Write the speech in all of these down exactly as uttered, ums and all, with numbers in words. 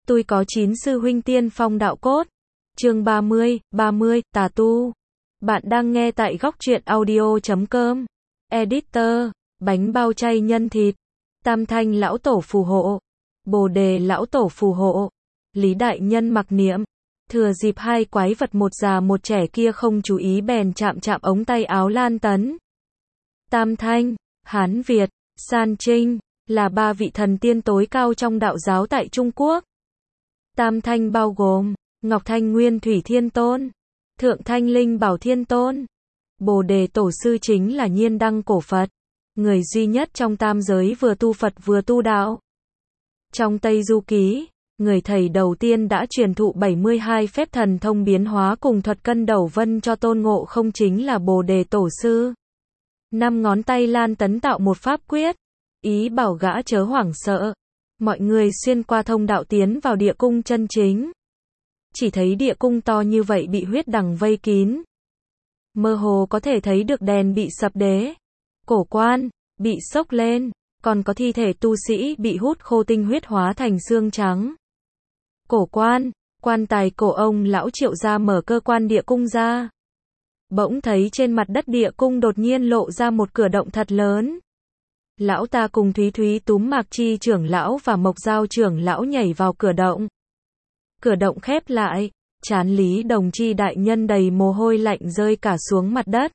Tôi có chín sư huynh tiên phong đạo cốt. Chương ba mươi, ba mươi, tà tu. Bạn đang nghe tại góc truyện audio chấm com. Editor, bánh bao chay nhân thịt. Tam Thanh lão tổ phù hộ. Bồ đề lão tổ phù hộ. Lý đại nhân mặc niệm. Thừa dịp hai quái vật một già một trẻ kia không chú ý bèn chạm chạm ống tay áo Lan Tấn. Tam Thanh, Hán Việt, San Trinh, là ba vị thần tiên tối cao trong đạo giáo tại Trung Quốc. Tam Thanh bao gồm, Ngọc Thanh Nguyên Thủy Thiên Tôn, Thượng Thanh Linh Bảo Thiên Tôn. Bồ đề tổ sư chính là Nhiên Đăng cổ Phật, người duy nhất trong tam giới vừa tu Phật vừa tu đạo. Trong Tây Du Ký, người thầy đầu tiên đã truyền thụ bảy mươi hai phép thần thông biến hóa cùng thuật cân đầu vân cho Tôn Ngộ Không chính là Bồ đề tổ sư. Năm ngón tay Lan Tấn tạo một pháp quyết, ý bảo gã chớ hoảng sợ. Mọi người xuyên qua thông đạo tiến vào địa cung chân chính. Chỉ thấy địa cung to như vậy bị huyết đằng vây kín. Mơ hồ có thể thấy được đèn bị sập đế, cổ quan bị xốc lên, còn có thi thể tu sĩ bị hút khô tinh huyết hóa thành xương trắng. Cổ quan, quan tài cổ ông lão Triệu ra mở cơ quan địa cung ra. Bỗng thấy trên mặt đất địa cung đột nhiên lộ ra một cửa động thật lớn. Lão ta cùng Thúy Thúy túm Mạc Chi trưởng lão và Mộc Giao trưởng lão nhảy vào cửa động. Cửa động khép lại, trán Lý Đồng Chi đại nhân đầy mồ hôi lạnh rơi cả xuống mặt đất.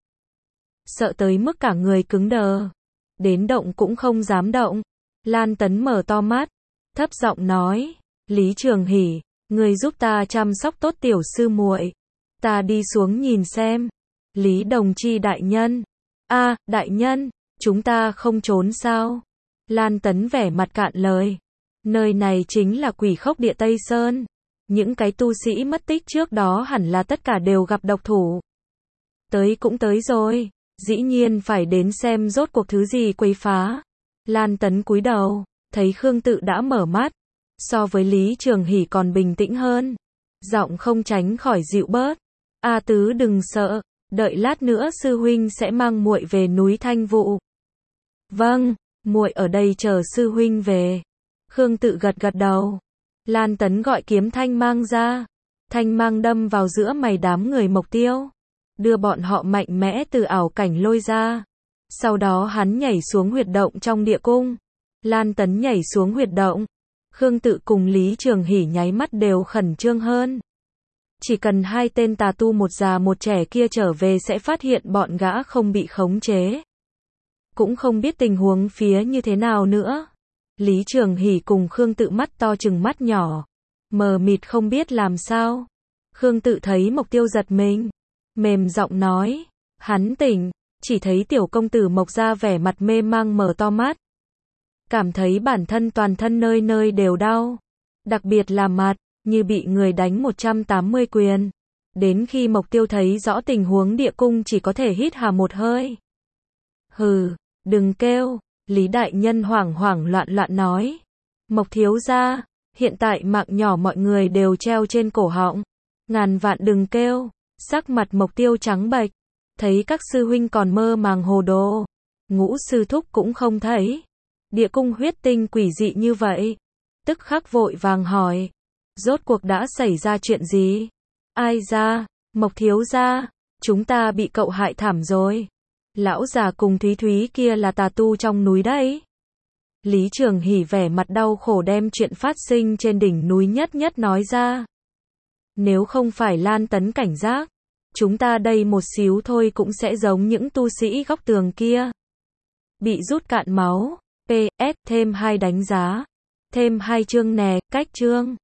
Sợ tới mức cả người cứng đờ. Đến động cũng không dám động. Lan Tấn mở to mắt, thấp giọng nói, Lý Trường Hỷ, người giúp ta chăm sóc tốt tiểu sư muội. Ta đi xuống nhìn xem. Lý Đồng Chi đại nhân. A, đại nhân. Chúng ta không trốn sao? Lan Tấn vẻ mặt cạn lời. Nơi này chính là Quỷ Khốc Địa Tây Sơn. Những cái tu sĩ mất tích trước đó hẳn là tất cả đều gặp độc thủ. Tới cũng tới rồi. Dĩ nhiên phải đến xem rốt cuộc thứ gì quấy phá. Lan Tấn cúi đầu, thấy Khương Tự đã mở mắt. So với Lý Trường Hỷ còn bình tĩnh hơn. Giọng không tránh khỏi dịu bớt. A Tứ đừng sợ. Đợi lát nữa sư huynh sẽ mang muội về núi Thanh Vụ. Vâng, muội ở đây chờ sư huynh về. Khương Tự gật gật đầu. Lan Tấn gọi kiếm thanh mang ra. Thanh mang đâm vào giữa mày đám người Mộc Tiêu, đưa bọn họ mạnh mẽ từ ảo cảnh lôi ra. Sau đó hắn nhảy xuống huyệt động trong địa cung. Lan Tấn nhảy xuống huyệt động. Khương Tự cùng Lý Trường Hỷ nháy mắt đều khẩn trương hơn. Chỉ cần hai tên tà tu một già một trẻ kia trở về sẽ phát hiện bọn gã không bị khống chế. Cũng không biết tình huống phía như thế nào nữa. Lý Trường Hỷ cùng Khương Tự mắt to chừng mắt nhỏ, mờ mịt không biết làm sao. Khương Tự thấy Mộc Tiêu giật mình, mềm giọng nói, hắn tỉnh. Chỉ thấy tiểu công tử Mộc ra vẻ mặt mê mang mở to mắt, cảm thấy bản thân toàn thân nơi nơi đều đau, đặc biệt là mặt, như bị người đánh một trăm tám mươi quyền. Đến khi Mộc Tiêu thấy rõ tình huống địa cung chỉ có thể hít hà một hơi. Hừ, đừng kêu. Lý đại nhân hoảng hoảng loạn loạn nói. Mộc thiếu gia, hiện tại mạng nhỏ mọi người đều treo trên cổ họng. Ngàn vạn đừng kêu. Sắc mặt Mộc Tiêu trắng bệch. Thấy các sư huynh còn mơ màng hồ đồ. Ngũ sư thúc cũng không thấy. Địa cung huyết tinh quỷ dị như vậy. Tức khắc vội vàng hỏi. Rốt cuộc đã xảy ra chuyện gì? Ai ra? Mộc thiếu gia, chúng ta bị cậu hại thảm rồi. Lão già cùng Thúy Thúy kia là tà tu trong núi đấy. Lý Trường Hỷ vẻ mặt đau khổ đem chuyện phát sinh trên đỉnh núi nhất nhất nói ra. Nếu không phải Lan Tấn cảnh giác, chúng ta đây một xíu thôi cũng sẽ giống những tu sĩ góc tường kia. Bị rút cạn máu. pê ét thêm hai đánh giá. Thêm hai chương nè, cách chương.